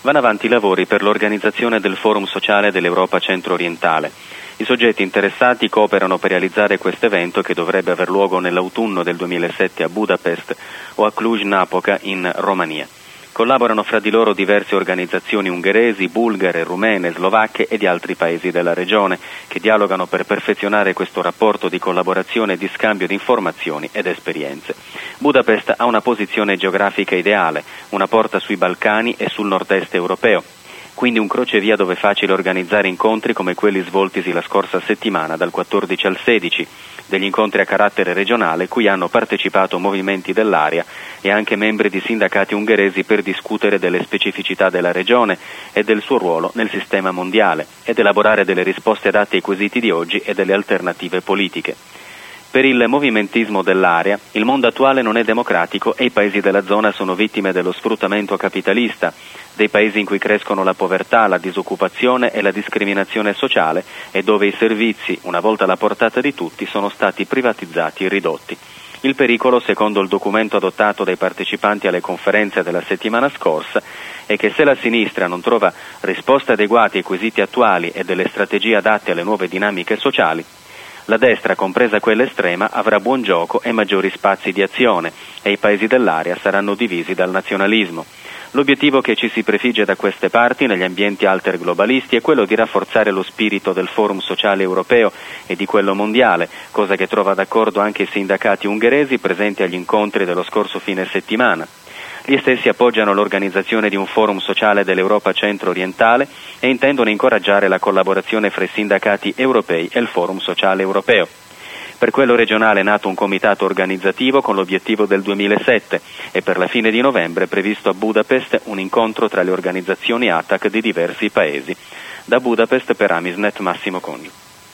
vanno avanti i lavori per l'organizzazione del Forum sociale dell'Europa centro-orientale. I soggetti interessati cooperano per realizzare questo evento, che dovrebbe aver luogo nell'autunno del 2007 a Budapest o a Cluj-Napoca in Romania. Collaborano fra di loro diverse organizzazioni ungheresi, bulgare, rumene, slovacche e di altri paesi della regione, che dialogano per perfezionare questo rapporto di collaborazione e di scambio di informazioni ed esperienze. Budapest ha una posizione geografica ideale, una porta sui Balcani e sul nord-est europeo, quindi un crocevia dove è facile organizzare incontri come quelli svoltisi la scorsa settimana dal 14 al 16, degli incontri a carattere regionale cui hanno partecipato movimenti dell'area e anche membri di sindacati ungheresi per discutere delle specificità della regione e del suo ruolo nel sistema mondiale ed elaborare delle risposte adatte ai quesiti di oggi e delle alternative politiche. Per il movimentismo dell'area, il mondo attuale non è democratico e i paesi della zona sono vittime dello sfruttamento capitalista, dei paesi in cui crescono la povertà, la disoccupazione e la discriminazione sociale e dove i servizi, una volta alla portata di tutti, sono stati privatizzati e ridotti. Il pericolo, secondo il documento adottato dai partecipanti alle conferenze della settimana scorsa, è che se la sinistra non trova risposte adeguate ai quesiti attuali e delle strategie adatte alle nuove dinamiche sociali, la destra, compresa quella estrema, avrà buon gioco e maggiori spazi di azione e i paesi dell'area saranno divisi dal nazionalismo. L'obiettivo che ci si prefigge da queste parti negli ambienti alterglobalisti è quello di rafforzare lo spirito del Forum sociale europeo e di quello mondiale, cosa che trova d'accordo anche i sindacati ungheresi presenti agli incontri dello scorso fine settimana. Gli stessi appoggiano l'organizzazione di un forum sociale dell'Europa centro-orientale e intendono incoraggiare la collaborazione fra i sindacati europei e il forum sociale europeo. Per quello regionale è nato un comitato organizzativo con l'obiettivo del 2007 e per la fine di novembre è previsto a Budapest un incontro tra le organizzazioni ATAC di diversi paesi. Da Budapest per Amisnet Massimo Congi.